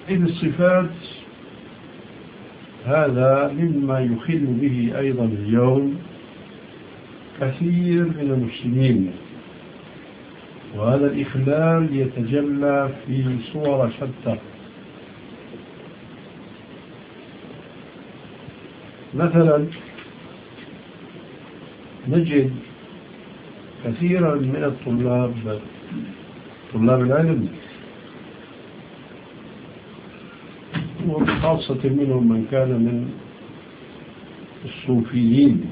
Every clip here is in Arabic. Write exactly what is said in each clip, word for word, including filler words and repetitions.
إذ الصفات هذا مما يخل به أيضا اليوم كثير من المسلمين، وهذا الإخلال يتجلى في صور شتى. مثلا نجد كثيرا من الطلاب طلاب العلم، وخاصة منهم من كان من الصوفيين،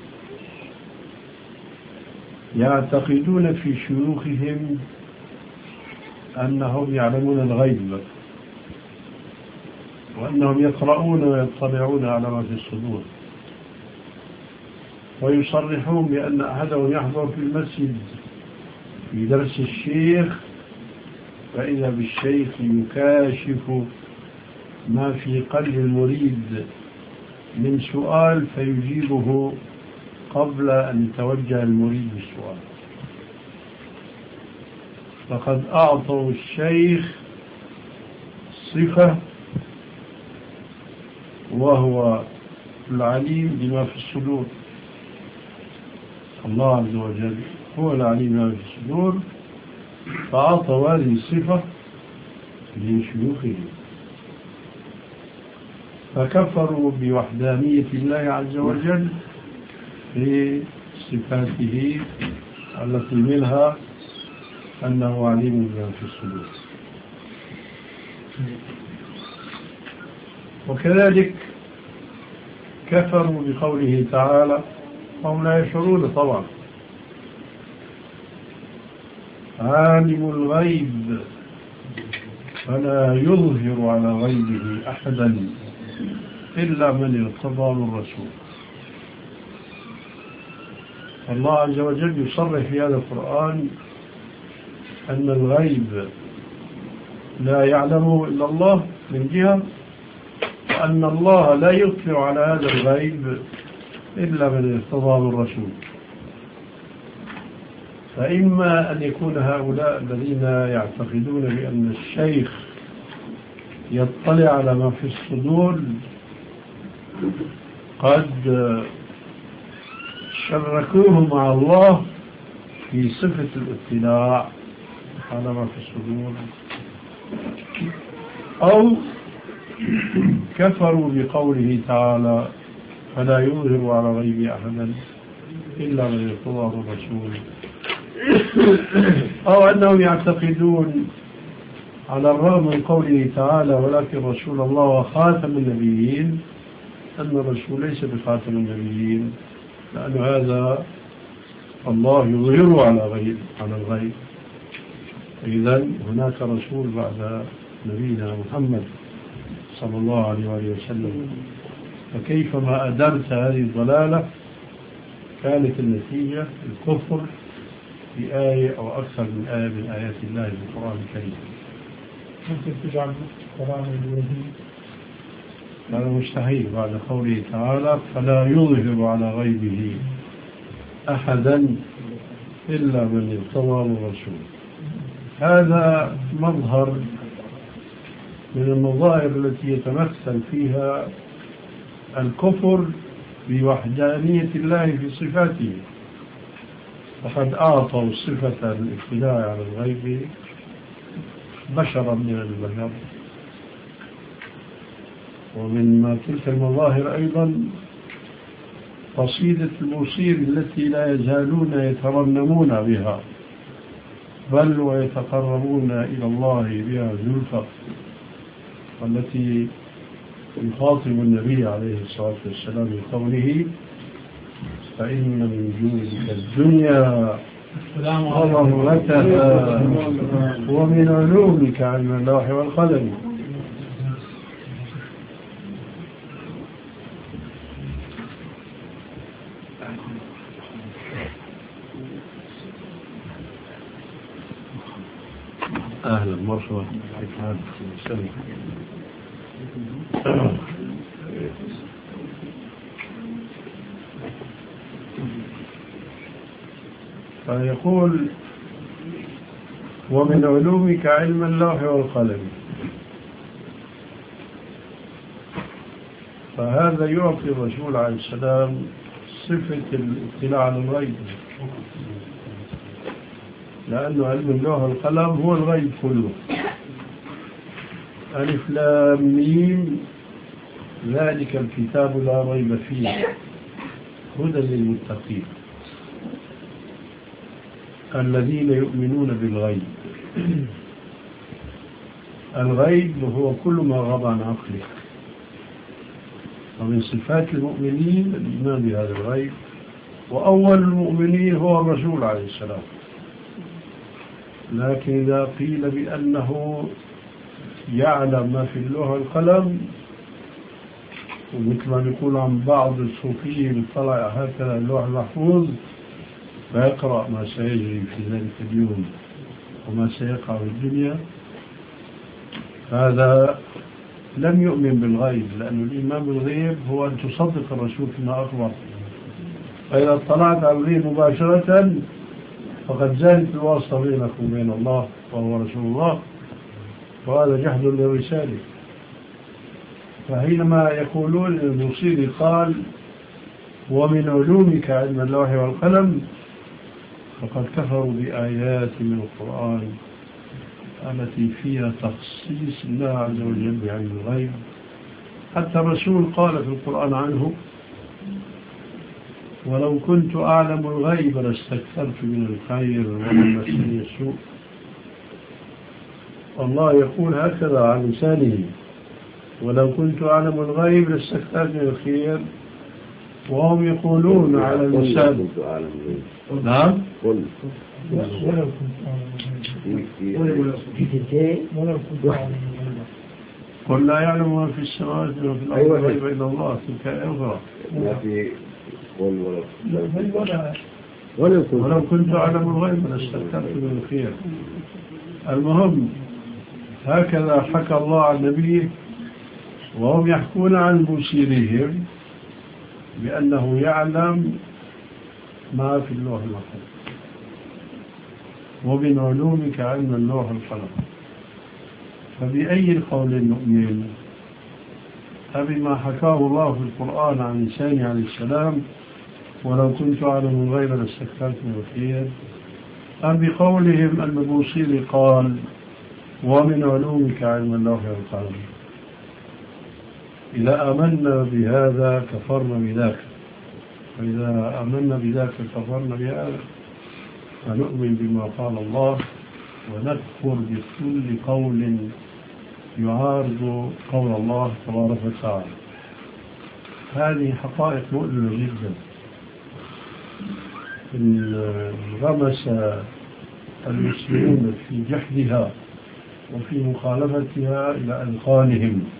يعتقدون في شيوخهم أنهم يعلمون الغيب، وأنهم يقرؤون ويطلعون على ما في الصدور، ويصرحون بأن أحدهم يحضر في المسجد في درس الشيخ فإذا بالشيخ يكاشف ما في قلب المريد من سؤال فيجيبه قبل أن يتوجه المريد بالسؤال. فقد أعطوا الشيخ صفة وهو العليم بما في الصدور. الله عز وجل هو العليم بما في الصدور، فأعطوا هذه الصفة لشيوخه، فكفروا بوحدانية الله عز وجل في صفاته التي منها أنه عليم بما في الصدور. وكذلك كفروا بقوله تعالى وهم لا يشعرون طبعا: عالم الغيب فلا يظهر على غيبه أحدا إلا من ارتضى من رسول. الله عز وجل يصرح في هذا القرآن أن الغيب لا يعلمه إلا الله من جهة، وأن الله لا يطلع على هذا الغيب إلا من ارتضى من رسول. فإما أن يكون هؤلاء الذين يعتقدون بأن الشيخ يطلع على ما في الصدور قد شركوه مع الله في صفة الاطلاع على ما في الصدور، أو كفروا بقوله تعالى فلا يظهر على غيب أحدا إلا من ارتضى من رسول، أو أنهم يعتقدون على الرغم من قوله تعالى ولكن رسول الله وخاتم النبيين أن الرسول ليس بخاتم النبيين، لأن هذا الله يظهر على غيب على الغيب. إذن هناك رسول بعد نبينا محمد صلى الله عليه وآله وسلم، فكيفما أدرت هذه الضلالة كانت النتيجة الكفر في آية أو أكثر من آية من آيات الله في القرآن الكريم. ممكن تجعل القرآن الوحيد؟ هذا مستحيل بعد قوله تعالى فلا يظهر على غيبه أحدا إلا من ارتضى من رسول. هذا مظهر من المظاهر التي يتمثل فيها الكفر بوحدانية الله في صفاته، فقد أعطوا صفة الاطلاع على الغيب بشرا من البشر. ومن ما تلك المظاهر أيضا قصيدة الموصير التي لا يزالون يترنمون بها بل ويتقربون إلى الله بها زلفى، والتي يخاطب النبي عليه الصلاة والسلام بقوله فإن من جودك الدنيا وضرورتها ومن علومك علم اللوح والقلم. أهلا مرحبا كيف حالك؟ سلام. فيقول ومن علومك علم اللوح والقلم. فهذا يعطي الرسول عليه السلام صفة الاطلاع على الغيب، لأنه علم اللوح والقلم هو الغيب كله. ألف لام ميم ذلك الكتاب لا ريب فيه هدى للمتقين الذين يؤمنون بالغيب. الغيب هو كل ما غاب عن عقله، ومن صفات المؤمنين الإيمان بهذا الغيب، وأول المؤمنين هو الرسول عليه السلام. لكن إذا قيل بأنه يعلم ما في اللوح والقلم، ومثل ما يقول عن بعض الصوفيين طلع هكذا اللوح المحفوظ فيقرأ ما سيجري في ذلك اليوم وما سيقع في الدنيا، هذا لم يؤمن بالغيب، لأن الإيمان بالغيب هو أن تصدق الرسول فيما أخبر. فإذا اطلعت على الغيب مباشرة فقد زالت الواسطة بينك وبين الله وهو رسول الله، وهذا جحد للرسالة. فحينما يقولون البوصيري قال ومن علومك علم اللوح والقلم، فقد كفروا بآيات من القرآن التي فيها تخصيص الله عز وجل بعلم الغيب. حتى الرسول قال في القرآن عنه ولو كنت أعلم الغيب لاستكثرت من الخير ومن مسني السوء. الله يقول هكذا عن لسانه ولو كنت أعلم الغيب لاستكثرت من الخير، وهم يقولون على اللسان نعم ولو كنت أعلم قل لا يعلم ما في السماوات وما في الأرض الغيب إلا الله. تلك آية أخرى ولو كنت أعلم الغيب لاستكثرت من الخير. المهم هكذا حكى الله عن نبيه، وهم يحكون عن بوصيرهم بأنه يعلم ما في اللوح والقلم، ومن علومك علم اللوح والقلم. فبأي القول نؤمن؟ أبما حكاه الله في القرآن عن لسان عليه السلام ولو كنت أعلم الغيب لاستكثرت من الخير، أم بقولهم أن بوصيري قال ومن علومك علم اللوح والقلم؟ إذا آمنا بهذا كفرنا بذاك، وإذا آمنا بذاك كفرنا بهذا، فنؤمن بما قال الله ونكفر بكل قول يعارض قول الله تبارك وتعالى. هذه حقائق مؤلمة جدا. انغمس المسلمون في جحدها وفي مخالفتها إلى أذقانهم،